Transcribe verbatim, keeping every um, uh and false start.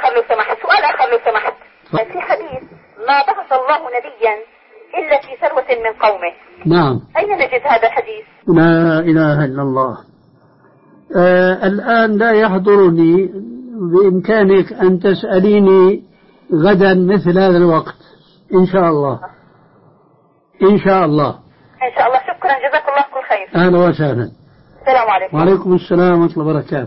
آخر لو سمحت، سؤال آخر لو سمحت. في حديث ما بعث الله نبيا إلا في ثروة من قومه. نعم. أين نجد هذا الحديث؟ لا إله إلا الله. آه الآن لا يحضرني، بإمكانك أن تسأليني غدا مثل هذا الوقت إن شاء الله. إن شاء الله. إن شاء الله. شكرا، جزاك الله كل خير. أهلا وسهلا. السلام عليكم. وعليكم السلام ورحمة الله وبركاته.